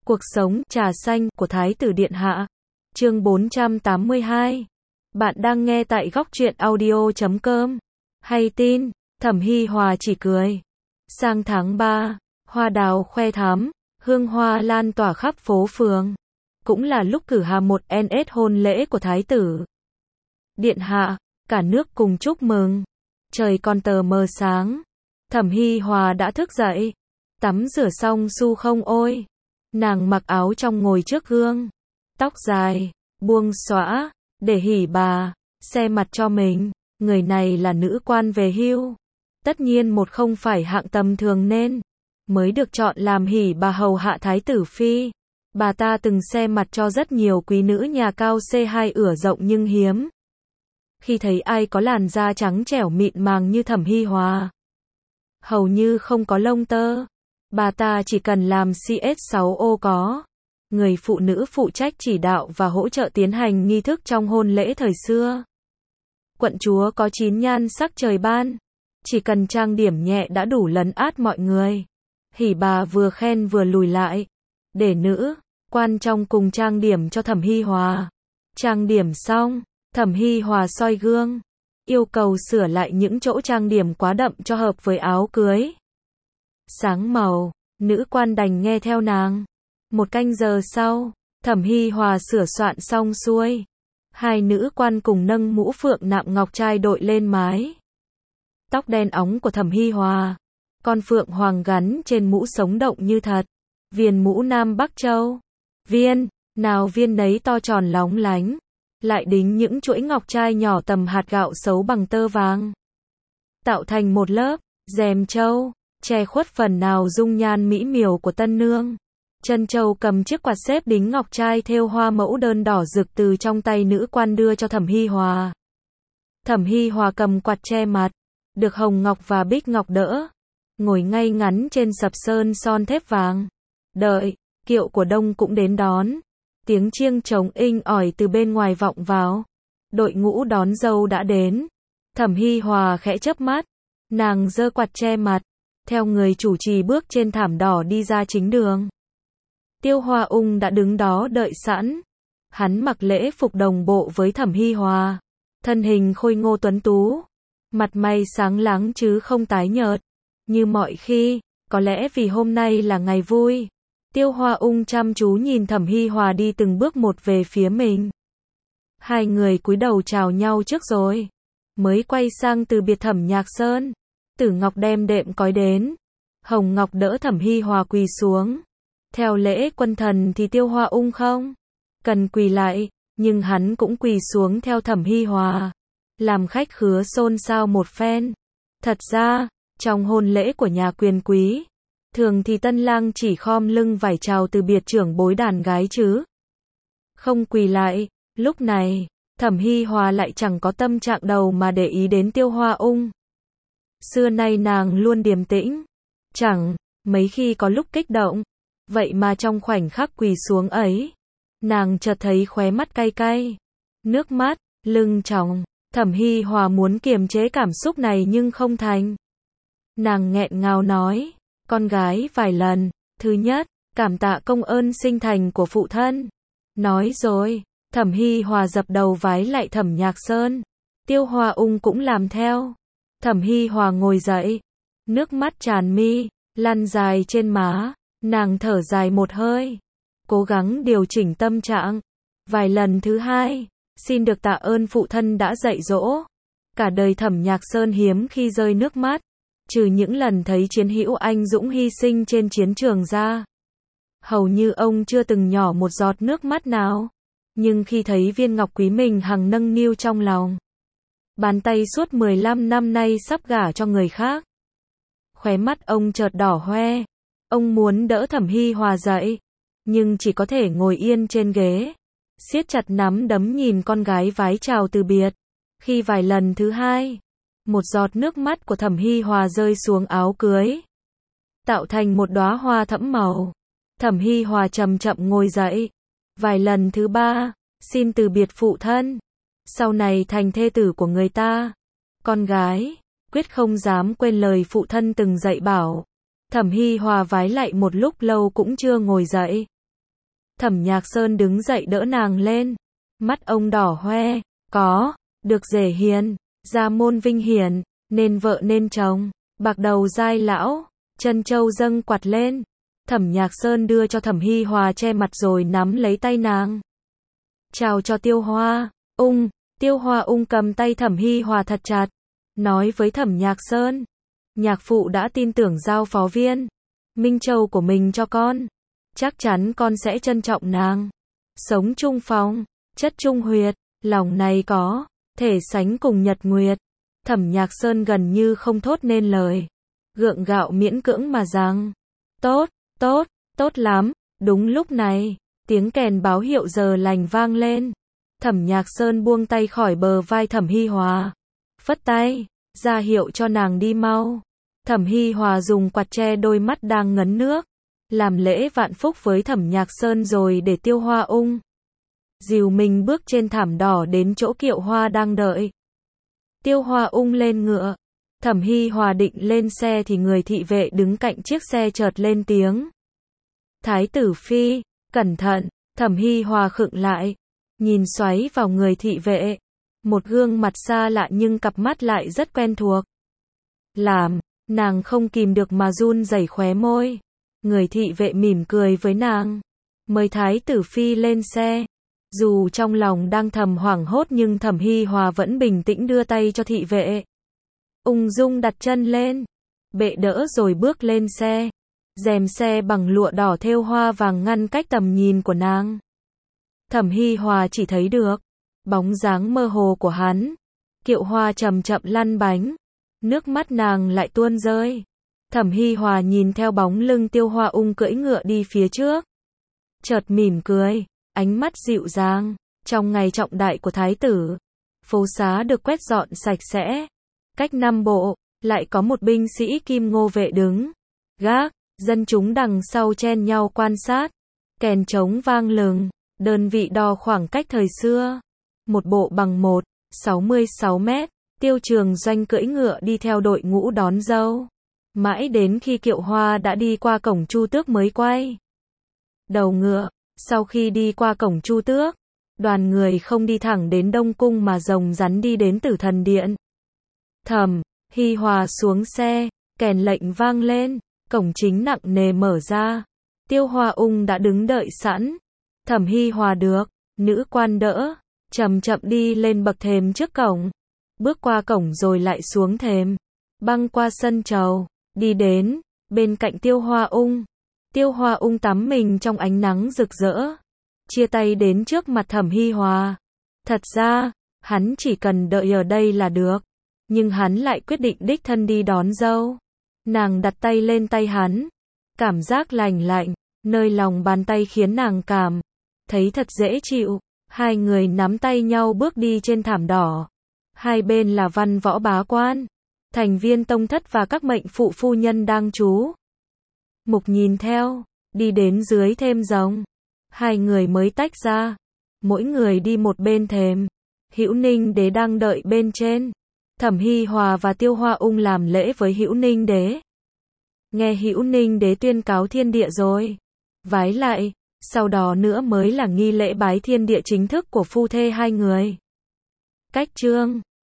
Cuộc sống trà xanh của Thái tử Điện Hạ. Chương 482. Bạn đang nghe tại góc truyện audio.com. Hay tin, Thẩm Hi Hòa chỉ cười. Sang tháng 3, hoa đào khoe thắm, hương hoa lan tỏa khắp phố phường. Cũng là lúc cử hành một NS hôn lễ của Thái tử Điện Hạ, cả nước cùng chúc mừng. Trời còn tờ mờ sáng, Thẩm Hi Hòa đã thức dậy, tắm rửa xong su không ôi. Nàng mặc áo trong ngồi trước gương, tóc dài, buông xõa, để hỉ bà, xe mặt cho mình. Người này là nữ quan về hưu, tất nhiên một không phải hạng tầm thường nên mới được chọn làm hỉ bà hầu hạ Thái tử Phi. Bà ta từng xe mặt cho rất nhiều quý nữ nhà cao C2 ửa rộng nhưng hiếm khi thấy ai có làn da trắng trẻo mịn màng như Thẩm Hi Hòa. Hầu như không có lông tơ. Bà ta chỉ cần làm CS6O có người phụ nữ phụ trách chỉ đạo và hỗ trợ tiến hành nghi thức trong hôn lễ thời xưa. Quận chúa có 9 nhan sắc trời ban, chỉ cần trang điểm nhẹ đã đủ lấn át mọi người. Hỉ bà vừa khen vừa lùi lại, để nữ quan trong cùng trang điểm cho Thẩm Hi Hòa. Trang điểm xong, Thẩm Hi Hòa soi gương, yêu cầu sửa lại những chỗ trang điểm quá đậm cho hợp với áo cưới. Sáng màu, nữ quan đành nghe theo nàng. Một canh giờ sau, Thẩm Hi Hòa sửa soạn xong xuôi. Hai nữ quan cùng nâng mũ phượng nạm ngọc trai đội lên mái. Tóc đen óng của Thẩm Hi Hòa, con phượng hoàng gắn trên mũ sống động như thật. Viền mũ Nam Bắc Châu. Viên, nào viên nấy to tròn lóng lánh. Lại đính những chuỗi ngọc trai nhỏ tầm hạt gạo xấu bằng tơ vàng. Tạo thành một lớp rèm châu, che khuất phần nào dung nhan mỹ miều của tân nương. Chân châu cầm chiếc quạt xếp đính ngọc trai thêu hoa mẫu đơn đỏ rực từ trong tay nữ quan đưa cho Thẩm Hi Hòa. Thẩm Hi Hòa cầm quạt che mặt, được hồng ngọc và bích ngọc đỡ, ngồi ngay ngắn trên sập sơn son thép vàng. Đợi, kiệu của Đông cũng đến đón. Tiếng chiêng trống inh ỏi từ bên ngoài vọng vào. Đội ngũ đón dâu đã đến. Thẩm Hi Hòa khẽ chớp mắt, nàng giơ quạt che mặt, theo người chủ trì bước trên thảm đỏ đi ra chính đường. Tiêu Hoa Ung đã đứng đó đợi sẵn. Hắn mặc lễ phục đồng bộ với Thẩm Hi Hòa, thân hình khôi ngô tuấn tú, mặt mày sáng láng chứ không tái nhợt như mọi khi. Có lẽ vì hôm nay là ngày vui, Tiêu Hoa Ung chăm chú nhìn Thẩm Hi Hòa đi từng bước một về phía mình. Hai người cúi đầu chào nhau trước rồi mới quay sang từ biệt Thẩm Nhạc Sơn. Tử Ngọc đem đệm cói đến, Hồng Ngọc đỡ Thẩm Hi Hòa quỳ xuống. Theo lễ quân thần thì Tiêu Hoa Ung không cần quỳ lại, nhưng hắn cũng quỳ xuống theo Thẩm Hi Hòa, làm khách khứa xôn xao một phen. Thật ra, trong hôn lễ của nhà quyền quý, thường thì tân lang chỉ khom lưng vái chào từ biệt trưởng bối đàn gái chứ không quỳ lại. Lúc này, Thẩm Hi Hòa lại chẳng có tâm trạng đầu mà để ý đến Tiêu Hoa Ung. Xưa nay nàng luôn điềm tĩnh, chẳng mấy khi có lúc kích động. Vậy mà trong khoảnh khắc quỳ xuống ấy, nàng chợt thấy khóe mắt cay cay, nước mắt lưng tròng. Thẩm Hi Hòa muốn kiềm chế cảm xúc này nhưng không thành. Nàng nghẹn ngào nói, con gái vài lần, thứ nhất, cảm tạ công ơn sinh thành của phụ thân. Nói rồi, Thẩm Hi Hòa dập đầu vái lại Thẩm Nhạc Sơn. Tiêu Hoa Ung cũng làm theo. Thẩm Hi Hòa ngồi dậy, nước mắt tràn mi, lăn dài trên má. Nàng thở dài một hơi, cố gắng điều chỉnh tâm trạng. Vài lần thứ hai, xin được tạ ơn phụ thân đã dạy dỗ. Cả đời Thẩm Nhạc Sơn hiếm khi rơi nước mắt, trừ những lần thấy chiến hữu anh dũng hy sinh trên chiến trường ra. Hầu như ông chưa từng nhỏ một giọt nước mắt nào. Nhưng khi thấy viên ngọc quý mình hằng nâng niu trong lòng, bàn tay suốt 15 năm nay sắp gả cho người khác, khóe mắt ông chợt đỏ hoe. Ông muốn đỡ Thẩm Hi Hòa dậy, nhưng chỉ có thể ngồi yên trên ghế, siết chặt nắm đấm nhìn con gái vái chào từ biệt. Khi vài lần thứ hai, một giọt nước mắt của Thẩm Hi Hòa rơi xuống áo cưới, tạo thành một đóa hoa thẫm màu. Thẩm Hi Hòa chậm chậm ngồi dậy. Vài lần thứ ba, xin từ biệt phụ thân, sau này thành thê tử của người ta. Con gái quyết không dám quên lời phụ thân từng dạy bảo. Thẩm Hi Hòa vái lại một lúc lâu cũng chưa ngồi dậy. Thẩm Nhạc Sơn đứng dậy đỡ nàng lên. Mắt ông đỏ hoe, có, được rể hiền, gia môn vinh hiển, nên vợ nên chồng, bạc đầu dai lão, chân châu dâng quạt lên. Thẩm Nhạc Sơn đưa cho Thẩm Hi Hòa che mặt rồi nắm lấy tay nàng. Chào cho Tiêu Hoa, Ung. Tiêu Hoa Ung cầm tay Thẩm Hi Hòa thật chặt, nói với Thẩm Nhạc Sơn. Nhạc phụ đã tin tưởng giao phó viên Minh Châu của mình cho con. Chắc chắn con sẽ trân trọng nàng. Sống chung phòng, chất chung huyệt, lòng này có thể sánh cùng nhật nguyệt. Thẩm Nhạc Sơn gần như không thốt nên lời, gượng gạo miễn cưỡng mà rằng, tốt, tốt, tốt lắm. Đúng lúc này, tiếng kèn báo hiệu giờ lành vang lên. Thẩm Nhạc Sơn buông tay khỏi bờ vai Thẩm Hi Hòa, phất tay, ra hiệu cho nàng đi mau. Thẩm Hi Hòa dùng quạt che đôi mắt đang ngấn nước, làm lễ vạn phúc với Thẩm Nhạc Sơn rồi để Tiêu Hoa Ung dìu mình bước trên thảm đỏ đến chỗ Kiệu Hoa đang đợi. Tiêu Hoa Ung lên ngựa, Thẩm Hi Hòa định lên xe thì người thị vệ đứng cạnh chiếc xe chợt lên tiếng. Thái tử phi, cẩn thận. Thẩm Hi Hòa khựng lại, nhìn xoáy vào người thị vệ. Một gương mặt xa lạ nhưng cặp mắt lại rất quen thuộc. Nàng không kìm được mà run rẩy khóe môi. Người thị vệ mỉm cười với nàng, mời thái tử phi lên xe. Dù trong lòng đang thầm hoảng hốt nhưng Thẩm Hi Hòa vẫn bình tĩnh đưa tay cho thị vệ. Ung dung đặt chân lên, bệ đỡ rồi bước lên xe. Rèm xe bằng lụa đỏ thêu hoa vàng ngăn cách tầm nhìn của nàng. Thẩm Hi Hòa chỉ thấy được bóng dáng mơ hồ của hắn. Kiệu hoa chậm chậm lăn bánh, nước mắt nàng lại tuôn rơi. Thẩm Hi Hòa nhìn theo bóng lưng Tiêu Hoa Ung cưỡi ngựa đi phía trước, chợt mỉm cười, ánh mắt dịu dàng. Trong ngày trọng đại của thái tử, phố xá được quét dọn sạch sẽ. Cách 5 bộ, lại có một binh sĩ kim ngô vệ đứng gác, dân chúng đằng sau chen nhau quan sát. Kèn trống vang lừng, đơn vị đo khoảng cách thời xưa. Một bộ bằng 1,66 mét, Tiêu Trường Doanh cưỡi ngựa đi theo đội ngũ đón dâu. Mãi đến khi kiệu hoa đã đi qua cổng Chu Tước mới quay đầu ngựa. Sau khi đi qua cổng Chu Tước, đoàn người không đi thẳng đến Đông Cung mà rồng rắn đi đến Tử Thần Điện. Thẩm Hi Hòa xuống xe, kèn lệnh vang lên, cổng chính nặng nề mở ra. Tiêu Hoa Ung đã đứng đợi sẵn. Thẩm Hi Hòa được nữ quan đỡ, chậm chậm đi lên bậc thềm trước cổng, bước qua cổng rồi lại xuống thềm, băng qua sân trầu, đi đến bên cạnh Tiêu Hoa Ung. Tiêu Hoa Ung tắm mình trong ánh nắng rực rỡ, chia tay đến trước mặt Thẩm Hi Hòa. Thật ra, hắn chỉ cần đợi ở đây là được, nhưng hắn lại quyết định đích thân đi đón dâu. Nàng đặt tay lên tay hắn, cảm giác lành lạnh nơi lòng bàn tay khiến nàng cảm thấy thật dễ chịu. Hai người nắm tay nhau bước đi trên thảm đỏ. Hai bên là văn võ bá quan, thành viên tông thất và các mệnh phụ phu nhân đang trú mục nhìn theo. Đi đến dưới thềm rồng, hai người mới tách ra, mỗi người đi một bên thềm. Hữu Ninh đế đang đợi bên trên. Thẩm Hi Hòa và Tiêu Hoa Ung làm lễ với Hữu Ninh đế. Nghe Hữu Ninh đế tuyên cáo thiên địa rồi, vái lại, sau đó nữa mới là nghi lễ bái thiên địa chính thức của phu thê hai người. Cách chương